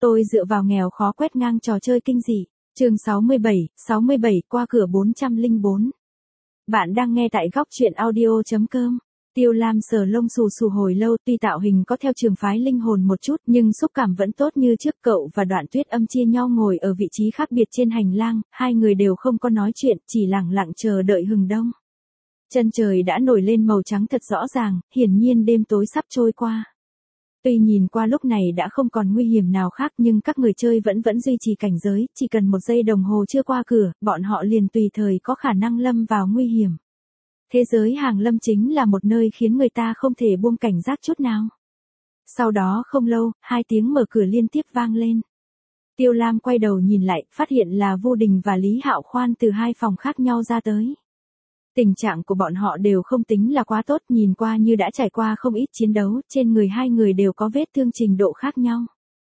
Tôi dựa vào nghèo khó quét ngang trò chơi kinh dị. Chương 67 qua cửa 404. Bạn đang nghe tại góc truyện audio.com. Tiêu Lam sờ lông xù xù hồi lâu, tuy tạo hình có theo trường phái linh hồn một chút, nhưng xúc cảm vẫn tốt như trước. Cậu và Đoạn Tuyết Âm chia nhau ngồi ở vị trí khác biệt trên hành lang, hai người đều không có nói chuyện, chỉ lặng lặng chờ đợi hừng đông. Chân trời đã nổi lên màu trắng thật rõ ràng, hiển nhiên đêm tối sắp trôi qua. Tuy nhìn qua lúc này đã không còn nguy hiểm nào khác, nhưng các người chơi vẫn duy trì cảnh giới, chỉ cần một giây đồng hồ chưa qua cửa, bọn họ liền tùy thời có khả năng lâm vào nguy hiểm. Thế giới hàng lâm chính là một nơi khiến người ta không thể buông cảnh giác chút nào. Sau đó không lâu, hai tiếng mở cửa liên tiếp vang lên. Tiêu Lam quay đầu nhìn lại, phát hiện là Vu Đình và Lý Hạo Khoan từ hai phòng khác nhau ra tới. Tình trạng của bọn họ đều không tính là quá tốt, nhìn qua như đã trải qua không ít chiến đấu, trên người hai người đều có vết thương trình độ khác nhau.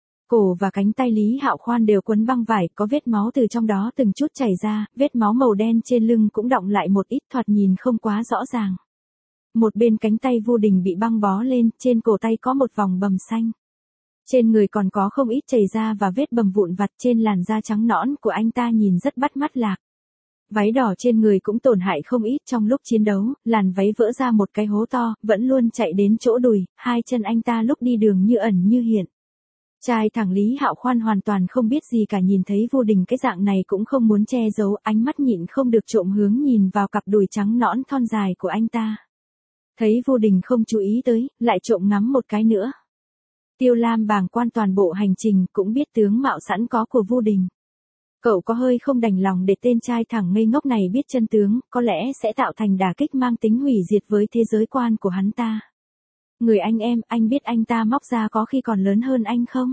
Cổ và cánh tay Lý Hạo Khoan đều quấn băng vải, có vết máu từ trong đó từng chút chảy ra, vết máu màu đen trên lưng cũng đọng lại một ít, thoạt nhìn không quá rõ ràng. Một bên cánh tay Vu Đình bị băng bó lên, trên cổ tay có một vòng bầm xanh. Trên người còn có không ít chảy ra và vết bầm vụn vặt, trên làn da trắng nõn của anh ta nhìn rất bắt mắt lạc. Váy đỏ trên người cũng tổn hại không ít, trong lúc chiến đấu, làn váy vỡ ra một cái hố to, vẫn luôn chạy đến chỗ đùi, hai chân anh ta lúc đi đường như ẩn như hiện. Trai thẳng Lý Hạo Khoan hoàn toàn không biết gì cả, nhìn thấy Vu Đình cái dạng này cũng không muốn che giấu, ánh mắt nhịn không được trộm hướng nhìn vào cặp đùi trắng nõn thon dài của anh ta. Thấy Vu Đình không chú ý tới, lại trộm ngắm một cái nữa. Tiêu Lam bàng quan toàn bộ hành trình, cũng biết tướng mạo sẵn có của Vu Đình. Cậu có hơi không đành lòng để tên trai thẳng ngây ngốc này biết chân tướng, có lẽ sẽ tạo thành đả kích mang tính hủy diệt với thế giới quan của hắn ta. Người anh em, anh biết anh ta móc ra có khi còn lớn hơn anh không?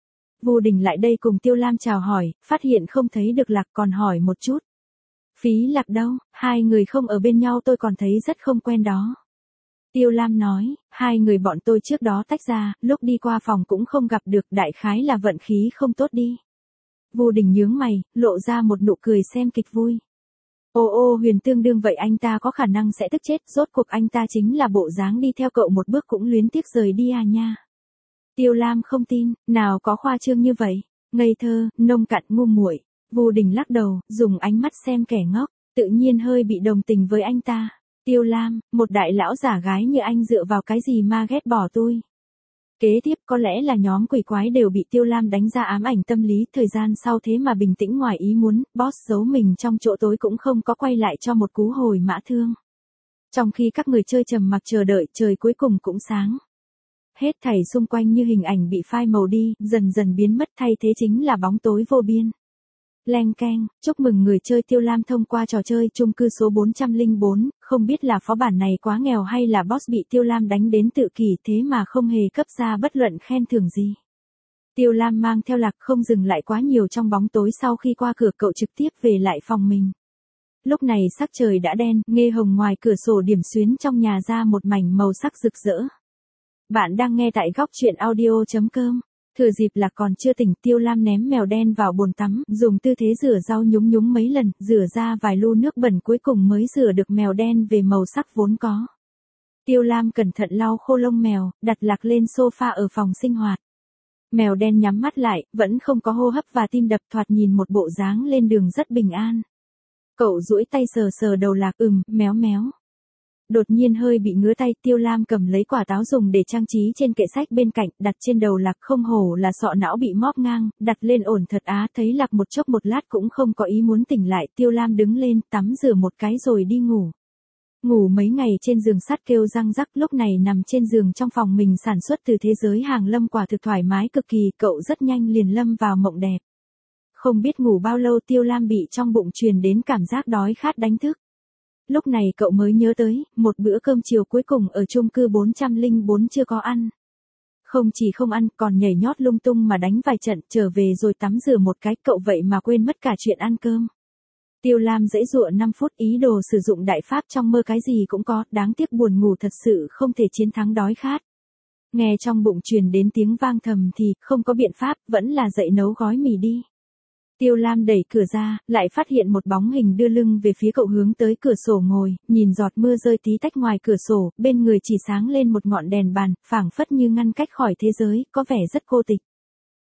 Vu Đình lại đây cùng Tiêu Lam chào hỏi, phát hiện không thấy được Lạc còn hỏi một chút. Phí Lạc đâu, hai người không ở bên nhau tôi còn thấy rất không quen đó. Tiêu Lam nói, hai người bọn tôi trước đó tách ra, lúc đi qua phòng cũng không gặp được, đại khái là vận khí không tốt đi. Vu Đình nhướng mày, lộ ra một nụ cười xem kịch vui. Ô Huyền tương đương vậy, anh ta có khả năng sẽ tức chết, rốt cuộc anh ta chính là bộ dáng đi theo cậu một bước cũng luyến tiếc rời đi à nha. Tiêu Lam không tin, nào có khoa trương như vậy, ngây thơ, nông cạn, ngu muội. Vu Đình lắc đầu, dùng ánh mắt xem kẻ ngốc, tự nhiên hơi bị đồng tình với anh ta. Tiêu Lam, một đại lão giả gái như anh dựa vào cái gì mà ghét bỏ tôi? Kế tiếp có lẽ là nhóm quỷ quái đều bị Tiêu Lam đánh ra ám ảnh tâm lý, thời gian sau thế mà bình tĩnh ngoài ý muốn, boss giấu mình trong chỗ tối cũng không có quay lại cho một cú hồi mã thương. Trong khi các người chơi trầm mặc chờ đợi, trời cuối cùng cũng sáng. Hết thảy xung quanh như hình ảnh bị phai màu đi, dần dần biến mất, thay thế chính là bóng tối vô biên. Leng keng, chúc mừng người chơi Tiêu Lam thông qua trò chơi chung cư số 404, không biết là phó bản này quá nghèo hay là boss bị Tiêu Lam đánh đến tự kỷ thế mà không hề cấp ra bất luận khen thưởng gì. Tiêu Lam mang theo Lạc không dừng lại quá nhiều trong bóng tối, sau khi qua cửa cậu trực tiếp về lại phòng mình. Lúc này sắc trời đã đen, nghe hồng ngoài cửa sổ điểm xuyến trong nhà ra một mảnh màu sắc rực rỡ. Bạn đang nghe tại góc truyện audio.com. Thừa dịp Lạc còn chưa tỉnh, Tiêu Lam ném mèo đen vào bồn tắm, dùng tư thế rửa rau nhúng mấy lần, rửa ra vài lu nước bẩn, cuối cùng mới rửa được mèo đen về màu sắc vốn có. Tiêu Lam cẩn thận lau khô lông mèo, đặt Lạc lên sofa ở phòng sinh hoạt. Mèo đen nhắm mắt lại, vẫn không có hô hấp và tim đập, thoạt nhìn một bộ dáng lên đường rất bình an. Cậu duỗi tay sờ đầu Lạc, méo méo. Đột nhiên hơi bị ngứa tay, Tiêu Lam cầm lấy quả táo dùng để trang trí trên kệ sách bên cạnh, đặt trên đầu Lạc, không hổ là sọ não bị móp ngang, đặt lên ổn thật á. Thấy Lạc một chốc một lát cũng không có ý muốn tỉnh lại, Tiêu Lam đứng lên, tắm rửa một cái rồi đi ngủ. Ngủ mấy ngày trên giường sắt kêu răng rắc, lúc này nằm trên giường trong phòng mình sản xuất từ thế giới hàng lâm, quả thực thoải mái cực kỳ, cậu rất nhanh liền lâm vào mộng đẹp. Không biết ngủ bao lâu, Tiêu Lam bị trong bụng truyền đến cảm giác đói khát đánh thức. Lúc này cậu mới nhớ tới, một bữa cơm chiều cuối cùng ở chung cư 404 chưa có ăn. Không chỉ không ăn, còn nhảy nhót lung tung mà đánh vài trận, trở về rồi tắm rửa một cái, cậu vậy mà quên mất cả chuyện ăn cơm. Tiêu Lam giãy giụa 5 phút, ý đồ sử dụng đại pháp trong mơ cái gì cũng có, đáng tiếc buồn ngủ thật sự không thể chiến thắng đói khát. Nghe trong bụng truyền đến tiếng vang thầm thì, không có biện pháp, vẫn là dậy nấu gói mì đi. Tiêu Lam đẩy cửa ra, lại phát hiện một bóng hình đưa lưng về phía cậu hướng tới cửa sổ ngồi, nhìn giọt mưa rơi tí tách ngoài cửa sổ, bên người chỉ sáng lên một ngọn đèn bàn, phảng phất như ngăn cách khỏi thế giới, có vẻ rất cô tịch.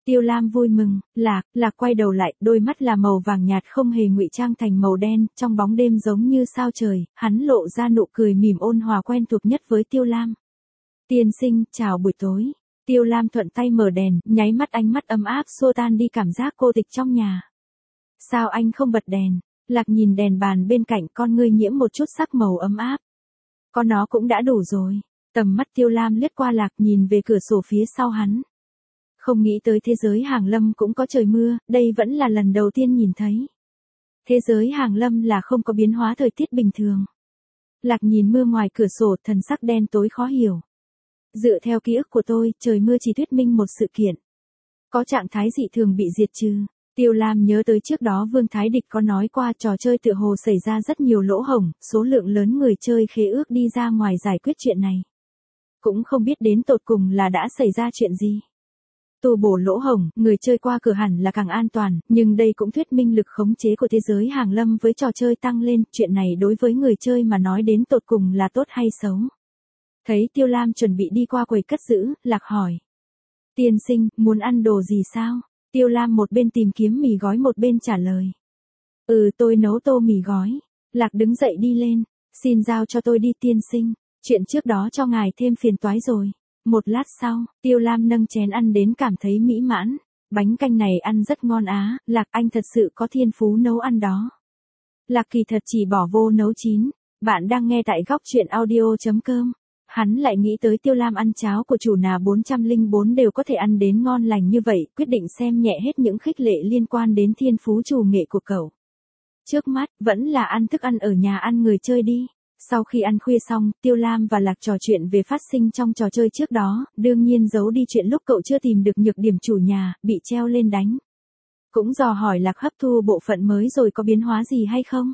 Tiêu Lam vui mừng, Lạc quay đầu lại, đôi mắt là màu vàng nhạt không hề ngụy trang thành màu đen, trong bóng đêm giống như sao trời, hắn lộ ra nụ cười mỉm ôn hòa quen thuộc nhất với Tiêu Lam. Tiên sinh, chào buổi tối. Tiêu Lam thuận tay mở đèn, nháy mắt ánh mắt ấm áp xua tan đi cảm giác cô tịch trong nhà. Sao anh không bật đèn? Lạc nhìn đèn bàn bên cạnh, con ngươi nhiễm một chút sắc màu ấm áp. Con nó cũng đã đủ rồi. Tầm mắt Tiêu Lam lướt qua Lạc nhìn về cửa sổ phía sau hắn. Không nghĩ tới thế giới hàng lâm cũng có trời mưa, đây vẫn là lần đầu tiên nhìn thấy. Thế giới hàng lâm là không có biến hóa thời tiết bình thường. Lạc nhìn mưa ngoài cửa sổ, thần sắc đen tối khó hiểu. Dựa theo ký ức của tôi, trời mưa chỉ thuyết minh một sự kiện. Có trạng thái dị thường bị diệt trừ. Tiêu Lam nhớ tới trước đó Vương Thái Địch có nói qua trò chơi tựa hồ xảy ra rất nhiều lỗ hổng, số lượng lớn người chơi khế ước đi ra ngoài giải quyết chuyện này. Cũng không biết đến tột cùng là đã xảy ra chuyện gì. Tu bổ lỗ hổng, người chơi qua cửa hẳn là càng an toàn, nhưng đây cũng thuyết minh lực khống chế của thế giới hàng lâm với trò chơi tăng lên, chuyện này đối với người chơi mà nói đến tột cùng là tốt hay xấu. Thấy Tiêu Lam chuẩn bị đi qua quầy cất giữ, Lạc hỏi. Tiên sinh, muốn ăn đồ gì sao? Tiêu Lam một bên tìm kiếm mì gói một bên trả lời. Tôi nấu tô mì gói. Lạc đứng dậy đi lên. Xin giao cho tôi đi tiên sinh. Chuyện trước đó cho ngài thêm phiền toái rồi. Một lát sau, Tiêu Lam nâng chén ăn đến cảm thấy mỹ mãn. Bánh canh này ăn rất ngon á, Lạc anh thật sự có thiên phú nấu ăn đó. Lạc kỳ thật chỉ bỏ vô nấu chín. Bạn đang nghe tại góc truyện audio.com. Hắn lại nghĩ tới Tiêu Lam ăn cháo của chủ nà 404 đều có thể ăn đến ngon lành như vậy, quyết định xem nhẹ hết những khích lệ liên quan đến thiên phú chủ nghệ của cậu. Trước mắt, vẫn là ăn thức ăn ở nhà ăn người chơi đi. Sau khi ăn khuya xong, Tiêu Lam và Lạc trò chuyện về phát sinh trong trò chơi trước đó, đương nhiên giấu đi chuyện lúc cậu chưa tìm được nhược điểm chủ nhà, bị treo lên đánh. Cũng dò hỏi Lạc hấp thu bộ phận mới rồi có biến hóa gì hay không?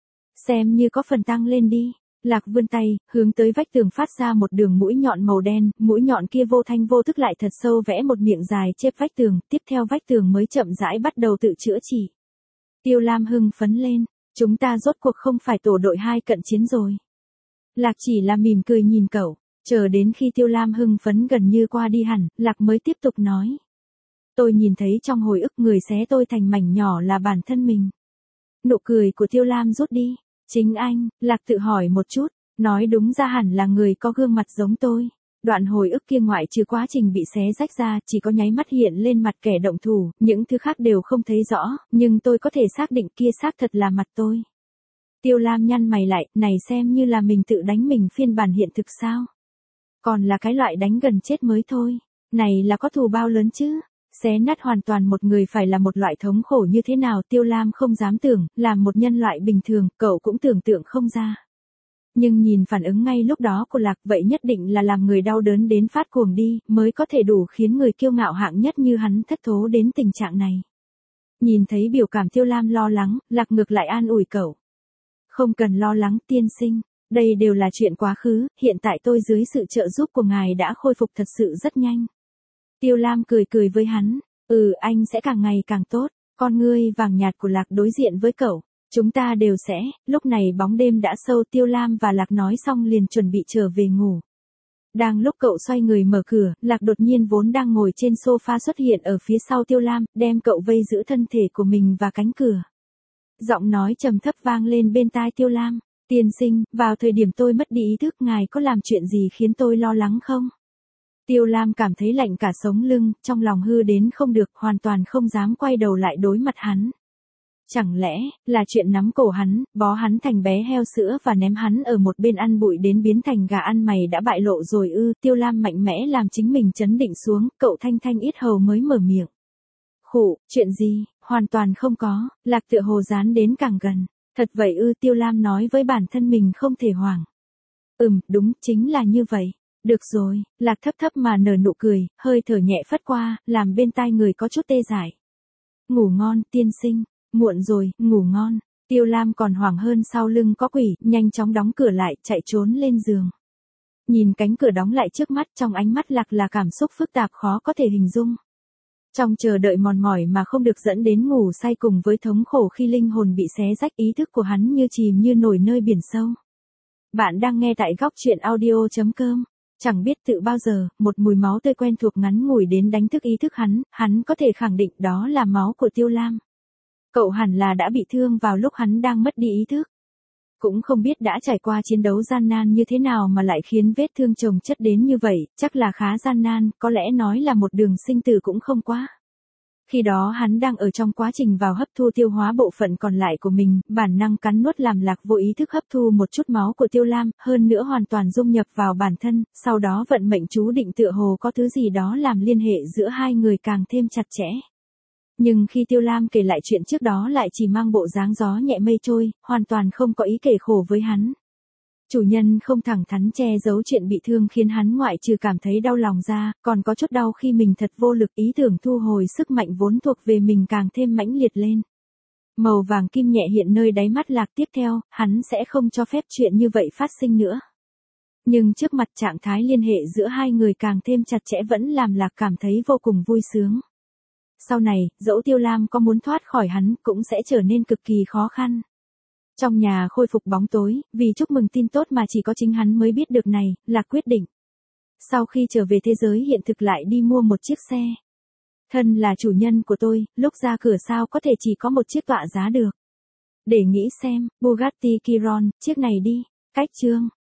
Xem như có phần tăng lên đi. Lạc vươn tay, hướng tới vách tường phát ra một đường mũi nhọn màu đen, mũi nhọn kia vô thanh vô thức lại thật sâu vẽ một miệng dài chép vách tường, tiếp theo vách tường mới chậm rãi bắt đầu tự chữa trị. Tiêu Lam hưng phấn lên, chúng ta rốt cuộc không phải tổ đội 2 cận chiến rồi. Lạc chỉ là mỉm cười nhìn cậu, chờ đến khi Tiêu Lam hưng phấn gần như qua đi hẳn, Lạc mới tiếp tục nói. Tôi nhìn thấy trong hồi ức người xé tôi thành mảnh nhỏ là bản thân mình. Nụ cười của Tiêu Lam rút đi. Chính anh, Lạc tự hỏi một chút, nói đúng ra hẳn là người có gương mặt giống tôi. Đoạn hồi ức kia ngoại trừ quá trình bị xé rách ra, chỉ có nháy mắt hiện lên mặt kẻ động thủ, những thứ khác đều không thấy rõ, nhưng tôi có thể xác định kia xác thật là mặt tôi. Tiêu Lam nhăn mày lại, này xem như là mình tự đánh mình phiên bản hiện thực sao? Còn là cái loại đánh gần chết mới thôi, này là có thù bao lớn chứ? Xé nát hoàn toàn một người phải là một loại thống khổ như thế nào Tiêu Lam không dám tưởng, làm một nhân loại bình thường, cậu cũng tưởng tượng không ra. Nhưng nhìn phản ứng ngay lúc đó của Lạc vậy nhất định là làm người đau đớn đến phát cuồng đi, mới có thể đủ khiến người kiêu ngạo hạng nhất như hắn thất thố đến tình trạng này. Nhìn thấy biểu cảm Tiêu Lam lo lắng, Lạc ngược lại an ủi cậu. Không cần lo lắng tiên sinh, đây đều là chuyện quá khứ, hiện tại tôi dưới sự trợ giúp của ngài đã khôi phục thật sự rất nhanh. Tiêu Lam cười với hắn, anh sẽ càng ngày càng tốt, con ngươi vàng nhạt của Lạc đối diện với cậu, chúng ta đều sẽ, lúc này bóng đêm đã sâu Tiêu Lam và Lạc nói xong liền chuẩn bị trở về ngủ. Đang lúc cậu xoay người mở cửa, Lạc đột nhiên vốn đang ngồi trên sofa xuất hiện ở phía sau Tiêu Lam, đem cậu vây giữ thân thể của mình và cánh cửa. Giọng nói trầm thấp vang lên bên tai Tiêu Lam, tiên sinh, vào thời điểm tôi mất đi ý thức ngài có làm chuyện gì khiến tôi lo lắng không? Tiêu Lam cảm thấy lạnh cả sống lưng, trong lòng hư đến không được, hoàn toàn không dám quay đầu lại đối mặt hắn. Chẳng lẽ, là chuyện nắm cổ hắn, bó hắn thành bé heo sữa và ném hắn ở một bên ăn bụi đến biến thành gà ăn mày đã bại lộ rồi ư? Tiêu Lam mạnh mẽ làm chính mình chấn định xuống, cậu thanh ít hầu mới mở miệng. Khụ, chuyện gì, hoàn toàn không có, Lạc tựa hồ dán đến càng gần. Thật vậy ư? Tiêu Lam nói với bản thân mình không thể hoảng. Đúng, chính là như vậy. Được rồi, Lạc thấp mà nở nụ cười, hơi thở nhẹ phất qua, làm bên tai người có chút tê dại. Ngủ ngon, tiên sinh, muộn rồi, ngủ ngon. Tiêu Lam còn hoảng hơn sau lưng có quỷ, nhanh chóng đóng cửa lại, chạy trốn lên giường. Nhìn cánh cửa đóng lại trước mắt, trong ánh mắt Lạc là cảm xúc phức tạp khó có thể hình dung. Trong chờ đợi mòn mỏi mà không được dẫn đến ngủ say cùng với thống khổ khi linh hồn bị xé rách, ý thức của hắn như chìm như nổi nơi biển sâu. Bạn đang nghe tại góc truyện audio.com. Chẳng biết tự bao giờ, một mùi máu tươi quen thuộc ngắn ngủi đến đánh thức ý thức hắn có thể khẳng định đó là máu của Tiêu Lam. Cậu hẳn là đã bị thương vào lúc hắn đang mất đi ý thức. Cũng không biết đã trải qua chiến đấu gian nan như thế nào mà lại khiến vết thương chồng chất đến như vậy, chắc là khá gian nan, có lẽ nói là một đường sinh tử cũng không quá. Khi đó hắn đang ở trong quá trình vào hấp thu tiêu hóa bộ phận còn lại của mình, bản năng cắn nuốt làm lạc vô ý thức hấp thu một chút máu của Tiêu Lam, hơn nữa hoàn toàn dung nhập vào bản thân, sau đó vận mệnh chú định tựa hồ có thứ gì đó làm liên hệ giữa hai người càng thêm chặt chẽ. Nhưng khi Tiêu Lam kể lại chuyện trước đó lại chỉ mang bộ dáng gió nhẹ mây trôi, hoàn toàn không có ý kể khổ với hắn. Chủ nhân không thẳng thắn che giấu chuyện bị thương khiến hắn ngoại trừ cảm thấy đau lòng ra, còn có chút đau khi mình thật vô lực, ý tưởng thu hồi sức mạnh vốn thuộc về mình càng thêm mãnh liệt lên. Màu vàng kim nhẹ hiện nơi đáy mắt Lạc, tiếp theo, hắn sẽ không cho phép chuyện như vậy phát sinh nữa. Nhưng trước mặt trạng thái liên hệ giữa hai người càng thêm chặt chẽ vẫn làm Lạc cảm thấy vô cùng vui sướng. Sau này, dẫu Tiêu Lam có muốn thoát khỏi hắn cũng sẽ trở nên cực kỳ khó khăn. Trong nhà khôi phục bóng tối, vì chúc mừng tin tốt mà chỉ có chính hắn mới biết được này, Lạc quyết định. Sau khi trở về thế giới hiện thực lại đi mua một chiếc xe. Thân là chủ nhân của tôi, lúc ra cửa sao có thể chỉ có một chiếc tọa giá được. Để nghĩ xem, Bugatti Chiron, chiếc này đi. Cách chương